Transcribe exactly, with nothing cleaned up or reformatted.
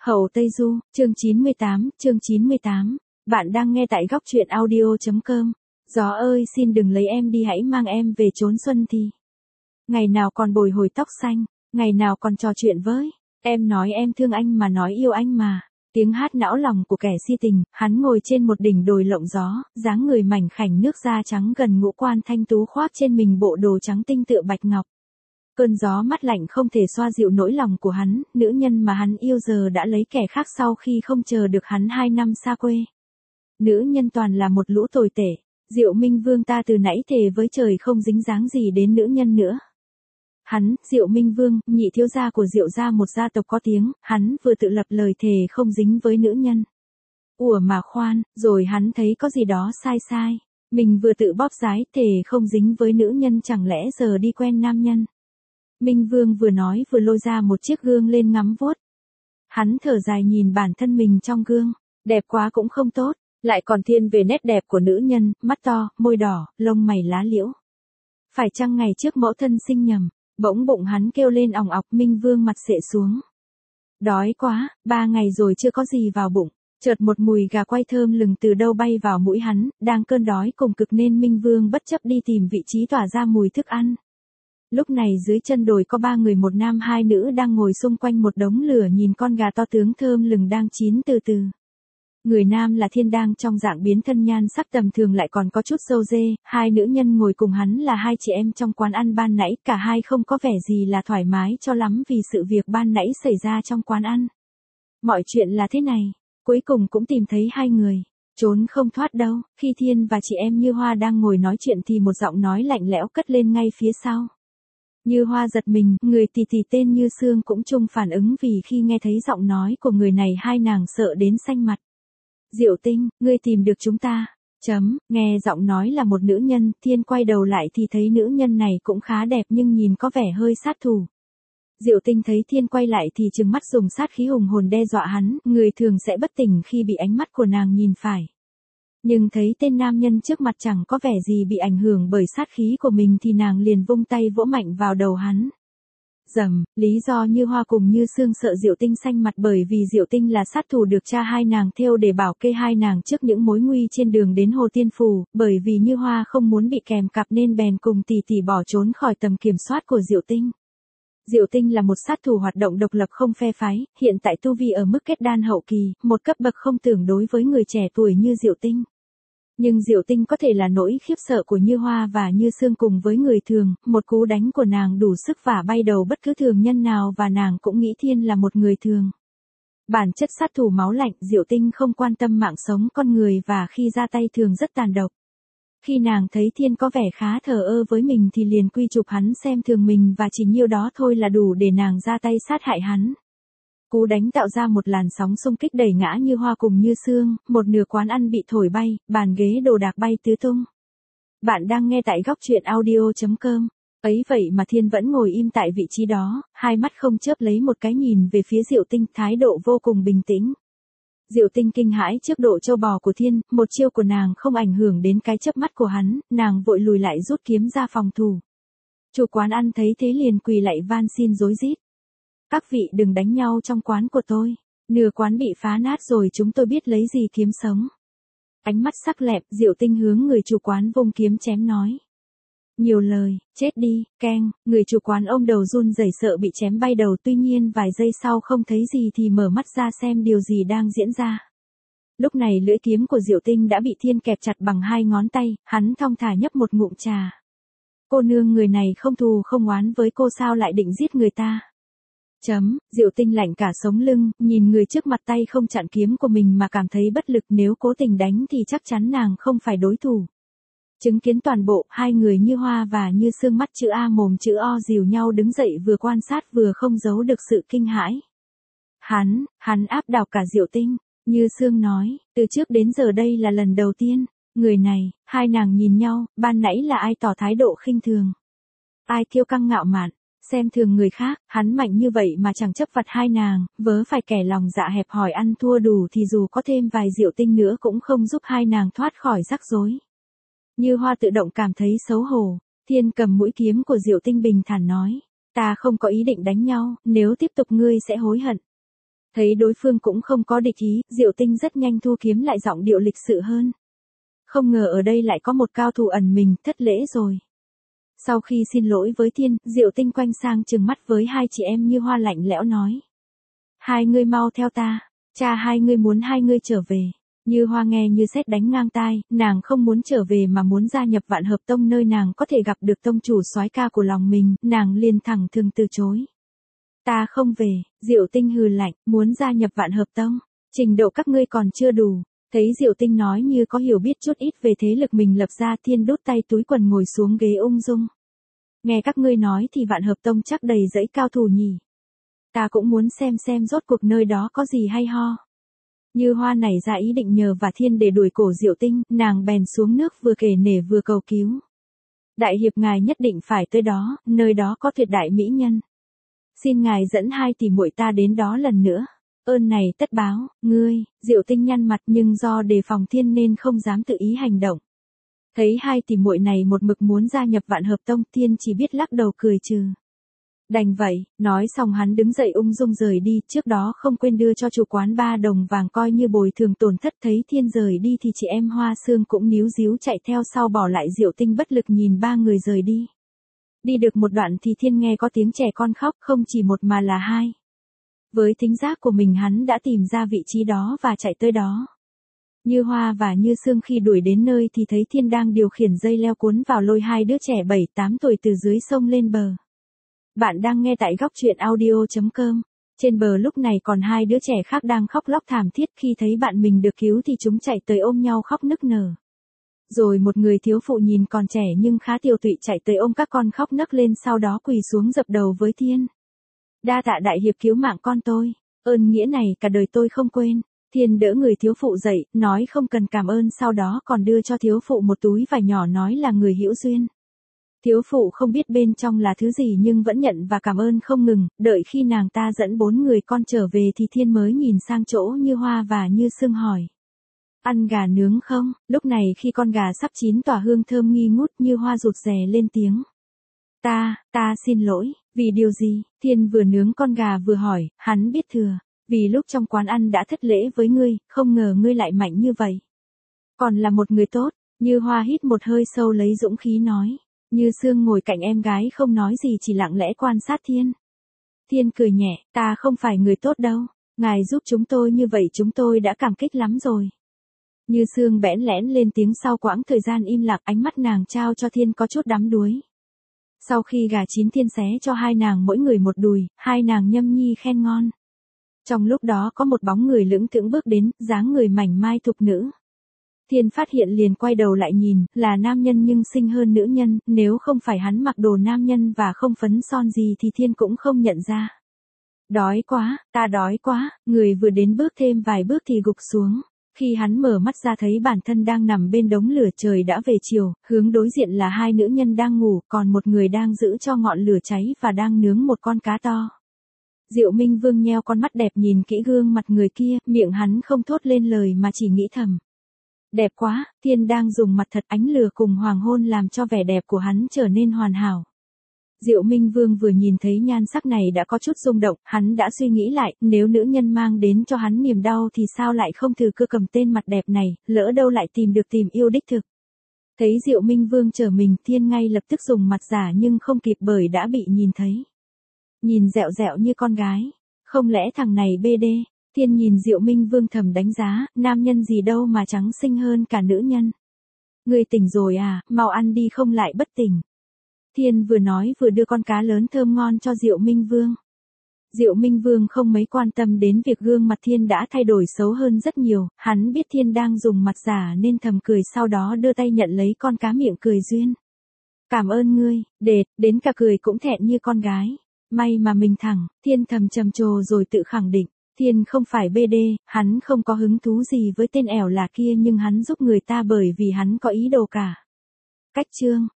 Hậu Tây Du, chương chín mươi tám, chương chín mươi tám. Bạn đang nghe tại góc truyện audio.com. Gió ơi xin đừng lấy em đi, hãy mang em về chốn xuân thì. Ngày nào còn bồi hồi tóc xanh, ngày nào còn trò chuyện với. Em nói em thương anh mà nói yêu anh mà. Tiếng hát não lòng của kẻ si tình, hắn ngồi trên một đỉnh đồi lộng gió, dáng người mảnh khảnh nước da trắng gần ngũ quan thanh tú khoác trên mình bộ đồ trắng tinh tựa bạch ngọc. Cơn gió mát lạnh không thể xoa dịu nỗi lòng của hắn, nữ nhân mà hắn yêu giờ đã lấy kẻ khác sau khi không chờ được hắn hai năm xa quê. Nữ nhân toàn là một lũ tồi tệ, Diệu Minh Vương ta từ nãy thề với trời không dính dáng gì đến nữ nhân nữa. Hắn, Diệu Minh Vương, nhị thiếu gia của Diệu gia, một gia tộc có tiếng, hắn vừa tự lập lời thề không dính với nữ nhân. Ủa mà khoan, rồi hắn thấy có gì đó sai sai, mình vừa tự bóp giái thề không dính với nữ nhân, chẳng lẽ giờ đi quen nam nhân. Minh Vương vừa nói vừa lôi ra một chiếc gương lên ngắm vuốt. Hắn thở dài nhìn bản thân mình trong gương, đẹp quá cũng không tốt, lại còn thiên về nét đẹp của nữ nhân, mắt to, môi đỏ, lông mày lá liễu. Phải chăng ngày trước mẫu thân sinh nhầm, bỗng bụng hắn kêu lên òng ọc. Minh Vương mặt xệ xuống. Đói quá, ba ngày rồi chưa có gì vào bụng, chợt một mùi gà quay thơm lừng từ đâu bay vào mũi hắn, đang cơn đói cùng cực nên Minh Vương bất chấp đi tìm vị trí tỏa ra mùi thức ăn. Lúc này dưới chân đồi có ba người, một nam hai nữ đang ngồi xung quanh một đống lửa nhìn con gà to tướng thơm lừng đang chín từ từ. Người nam là Thiên đang trong dạng biến thân nhan sắc tầm thường lại còn có chút râu dê, hai nữ nhân ngồi cùng hắn là hai chị em trong quán ăn ban nãy, cả hai không có vẻ gì là thoải mái cho lắm vì sự việc ban nãy xảy ra trong quán ăn. Mọi chuyện là thế này, cuối cùng cũng tìm thấy hai người, trốn không thoát đâu. Khi Thiên và chị em Như Hoa đang ngồi nói chuyện thì một giọng nói lạnh lẽo cất lên ngay phía sau. Như Hoa giật mình, người tì tì tên Như Sương cũng chung phản ứng vì khi nghe thấy giọng nói của người này hai nàng sợ đến xanh mặt. Diệu Tinh, ngươi tìm được chúng ta. Chấm, nghe giọng nói là một nữ nhân, Thiên quay đầu lại thì thấy nữ nhân này cũng khá đẹp nhưng nhìn có vẻ hơi sát thủ. Diệu Tinh thấy Thiên quay lại thì trừng mắt dùng sát khí hùng hồn đe dọa hắn, người thường sẽ bất tỉnh khi bị ánh mắt của nàng nhìn phải. Nhưng thấy tên nam nhân trước mặt chẳng có vẻ gì bị ảnh hưởng bởi sát khí của mình thì nàng liền vung tay vỗ mạnh vào đầu hắn. Dầm, lý do Như Hoa cùng Như Sương sợ Diệu Tinh xanh mặt bởi vì Diệu Tinh là sát thủ được cha hai nàng thêu để bảo kê hai nàng trước những mối nguy trên đường đến Hồ Tiên Phù, bởi vì Như Hoa không muốn bị kèm cặp nên bèn cùng tỷ tỷ bỏ trốn khỏi tầm kiểm soát của Diệu Tinh. Diệu Tinh là một sát thủ hoạt động độc lập không phe phái, hiện tại tu vi ở mức kết đan hậu kỳ, một cấp bậc không tưởng đối với người trẻ tuổi như Diệu Tinh. Nhưng Diệu Tinh có thể là nỗi khiếp sợ của Như Hoa và Như Sương cùng với người thường, một cú đánh của nàng đủ sức vả bay đầu bất cứ thường nhân nào và nàng cũng nghĩ Thiên là một người thường. Bản chất sát thủ máu lạnh, Diệu Tinh không quan tâm mạng sống con người và khi ra tay thường rất tàn độc. Khi nàng thấy Thiên có vẻ khá thờ ơ với mình thì liền quy chụp hắn xem thường mình và chỉ nhiêu đó thôi là đủ để nàng ra tay sát hại hắn. Cú đánh tạo ra một làn sóng xung kích đẩy ngã Như Hoa cùng Như Sương, một nửa quán ăn bị thổi bay, bàn ghế đồ đạc bay tứ tung. Bạn đang nghe tại góc truyện audio.com. Ấy vậy mà Thiên vẫn ngồi im tại vị trí đó, hai mắt không chớp lấy một cái nhìn về phía Diệu Tinh, thái độ vô cùng bình tĩnh. Diệu Tinh kinh hãi trước độ trâu bò của Thiên, một chiêu của nàng không ảnh hưởng đến cái chớp mắt của hắn, nàng vội lùi lại rút kiếm ra phòng thủ. Chủ quán ăn thấy thế liền quỳ lạy van xin rối rít. Các vị đừng đánh nhau trong quán của tôi, nửa quán bị phá nát rồi chúng tôi biết lấy gì kiếm sống. Ánh mắt sắc lẹm, Diệu Tinh hướng người chủ quán vung kiếm chém nói. Nhiều lời, chết đi, keng, người chủ quán ôm đầu run rẩy sợ bị chém bay đầu, tuy nhiên vài giây sau không thấy gì thì mở mắt ra xem điều gì đang diễn ra. Lúc này lưỡi kiếm của Diệu Tinh đã bị Thiên kẹp chặt bằng hai ngón tay, hắn thong thả nhấp một ngụm trà. Cô nương, người này không thù không oán với cô sao lại định giết người ta? Chấm, Diệu Tinh lạnh cả sống lưng, nhìn người trước mặt tay không chặn kiếm của mình mà cảm thấy bất lực, nếu cố tình đánh thì chắc chắn nàng không phải đối thủ. Chứng kiến toàn bộ, hai người Như Hoa và Như Sương mắt chữ A mồm chữ O dìu nhau đứng dậy vừa quan sát vừa không giấu được sự kinh hãi. Hắn, hắn áp đảo cả Diệu Tinh, Như Sương nói, từ trước đến giờ đây là lần đầu tiên, người này, hai nàng nhìn nhau, ban nãy là ai tỏ thái độ khinh thường? Ai kiêu căng ngạo mạn? Xem thường người khác, hắn mạnh như vậy mà chẳng chấp vặt hai nàng, vớ phải kẻ lòng dạ hẹp hòi ăn thua đủ thì dù có thêm vài Diệu Tinh nữa cũng không giúp hai nàng thoát khỏi rắc rối. Như Hoa tự động cảm thấy xấu hổ, Thiên cầm mũi kiếm của Diệu Tinh bình thản nói, ta không có ý định đánh nhau, nếu tiếp tục ngươi sẽ hối hận. Thấy đối phương cũng không có địch ý, Diệu Tinh rất nhanh thu kiếm lại giọng điệu lịch sự hơn. Không ngờ ở đây lại có một cao thủ ẩn mình, thất lễ rồi. Sau khi xin lỗi với Thiên, Diệu Tinh quanh sang trừng mắt với hai chị em Như Hoa lạnh lẽo nói. Hai ngươi mau theo ta, cha hai ngươi muốn hai ngươi trở về. Như Hoa nghe như sét đánh ngang tai, nàng không muốn trở về mà muốn gia nhập Vạn Hợp Tông nơi nàng có thể gặp được tông chủ soái ca của lòng mình, nàng liền thẳng thừng từ chối. Ta không về, Diệu Tinh hừ lạnh, muốn gia nhập Vạn Hợp Tông, trình độ các ngươi còn chưa đủ. Thấy Diệu Tinh nói như có hiểu biết chút ít về thế lực mình lập ra, Thiên đút tay túi quần ngồi xuống ghế ung dung. Nghe các ngươi nói thì Vạn Hợp Tông chắc đầy dẫy cao thủ nhỉ. Ta cũng muốn xem xem rốt cuộc nơi đó có gì hay ho. Như Hoa nảy ra ý định nhờ và Thiên để đuổi cổ Diệu Tinh, nàng bèn xuống nước vừa kể nể vừa cầu cứu. Đại hiệp ngài nhất định phải tới đó, nơi đó có tuyệt đại mỹ nhân. Xin ngài dẫn hai tỷ muội ta đến đó lần nữa. Ơn này tất báo, ngươi. Diệu Tinh nhăn mặt nhưng do đề phòng Thiên nên không dám tự ý hành động. Thấy hai tỷ muội này một mực muốn gia nhập Vạn Hợp Tông, Thiên chỉ biết lắc đầu cười trừ. Đành vậy, nói xong hắn đứng dậy ung dung rời đi, trước đó không quên đưa cho chủ quán ba đồng vàng coi như bồi thường tổn thất. Thấy Thiên rời đi thì chị em Hoa Sương cũng níu díu chạy theo sau bỏ lại Diệu Tinh bất lực nhìn ba người rời đi. Đi được một đoạn thì Thiên nghe có tiếng trẻ con khóc, không chỉ một mà là hai. Với thính giác của mình hắn đã tìm ra vị trí đó và chạy tới đó. Như Hoa và Như Sương khi đuổi đến nơi thì thấy Thiên đang điều khiển dây leo cuốn vào lôi hai đứa trẻ bảy tám tuổi từ dưới sông lên bờ. Bạn đang nghe tại góc truyện audio chấm com. Trên bờ lúc này còn hai đứa trẻ khác đang khóc lóc thảm thiết, khi thấy bạn mình được cứu thì chúng chạy tới ôm nhau khóc nức nở. Rồi một người thiếu phụ nhìn còn trẻ nhưng khá tiều tụy chạy tới ôm các con khóc nấc lên, sau đó quỳ xuống dập đầu với Thiên. Đa tạ đại hiệp cứu mạng con tôi, ơn nghĩa này cả đời tôi không quên. Thiên đỡ người thiếu phụ dậy, nói không cần cảm ơn, sau đó còn đưa cho thiếu phụ một túi vải nhỏ nói là người hữu duyên. Thiếu phụ không biết bên trong là thứ gì nhưng vẫn nhận và cảm ơn không ngừng, đợi khi nàng ta dẫn bốn người con trở về thì Thiên mới nhìn sang chỗ Như Hoa và Như Sương hỏi. Ăn gà nướng không? Lúc này khi con gà sắp chín tỏa hương thơm nghi ngút, Như Hoa rụt rè lên tiếng. Ta, ta xin lỗi, vì điều gì? Thiên vừa nướng con gà vừa hỏi, hắn biết thừa, vì lúc trong quán ăn đã thất lễ với ngươi, không ngờ ngươi lại mạnh như vậy. Còn là một người tốt. Như Hoa hít một hơi sâu lấy dũng khí nói. Như Sương ngồi cạnh em gái không nói gì, chỉ lặng lẽ quan sát Thiên. Thiên cười nhẹ, ta không phải người tốt đâu, ngài giúp chúng tôi như vậy chúng tôi đã cảm kích lắm rồi. Như Sương bẽn lẽn lên tiếng sau quãng thời gian im lặng, ánh mắt nàng trao cho Thiên có chút đắm đuối. Sau khi gà chín Thiên xé cho hai nàng mỗi người một đùi, hai nàng nhâm nhi khen ngon. Trong lúc đó có một bóng người lững thững bước đến, dáng người mảnh mai thục nữ. Thiên phát hiện liền quay đầu lại nhìn, là nam nhân nhưng xinh hơn nữ nhân, nếu không phải hắn mặc đồ nam nhân và không phấn son gì thì Thiên cũng không nhận ra. Đói quá, ta đói quá, người vừa đến bước thêm vài bước thì gục xuống. Khi hắn mở mắt ra thấy bản thân đang nằm bên đống lửa, trời đã về chiều, hướng đối diện là hai nữ nhân đang ngủ, còn một người đang giữ cho ngọn lửa cháy và đang nướng một con cá to. Diệu Minh Vương nheo con mắt đẹp nhìn kỹ gương mặt người kia, miệng hắn không thốt lên lời mà chỉ nghĩ thầm. Đẹp quá, Thiên đang dùng mặt thật, ánh lửa cùng hoàng hôn làm cho vẻ đẹp của hắn trở nên hoàn hảo. Diệu Minh Vương vừa nhìn thấy nhan sắc này đã có chút rung động, hắn đã suy nghĩ lại, nếu nữ nhân mang đến cho hắn niềm đau thì sao lại không thử cơ cầm tên mặt đẹp này, lỡ đâu lại tìm được tìm yêu đích thực. Thấy Diệu Minh Vương trở mình, Thiên ngay lập tức dùng mặt giả nhưng không kịp bởi đã bị nhìn thấy. Nhìn dẹo dẹo như con gái, không lẽ thằng này bê đê? Thiên nhìn Diệu Minh Vương thầm đánh giá, nam nhân gì đâu mà trắng xinh hơn cả nữ nhân. Ngươi tỉnh rồi à, mau ăn đi không lại bất tỉnh. Thiên vừa nói vừa đưa con cá lớn thơm ngon cho Diệu Minh Vương. Diệu Minh Vương không mấy quan tâm đến việc gương mặt Thiên đã thay đổi xấu hơn rất nhiều, hắn biết Thiên đang dùng mặt giả nên thầm cười, sau đó đưa tay nhận lấy con cá, miệng cười duyên. Cảm ơn ngươi, đệt, đến cả cười cũng thẹn như con gái. May mà mình thẳng, Thiên thầm trầm trồ rồi tự khẳng định. Thiên không phải bê đê, hắn không có hứng thú gì với tên ẻo là kia, nhưng hắn giúp người ta bởi vì hắn có ý đồ cả. Cách chương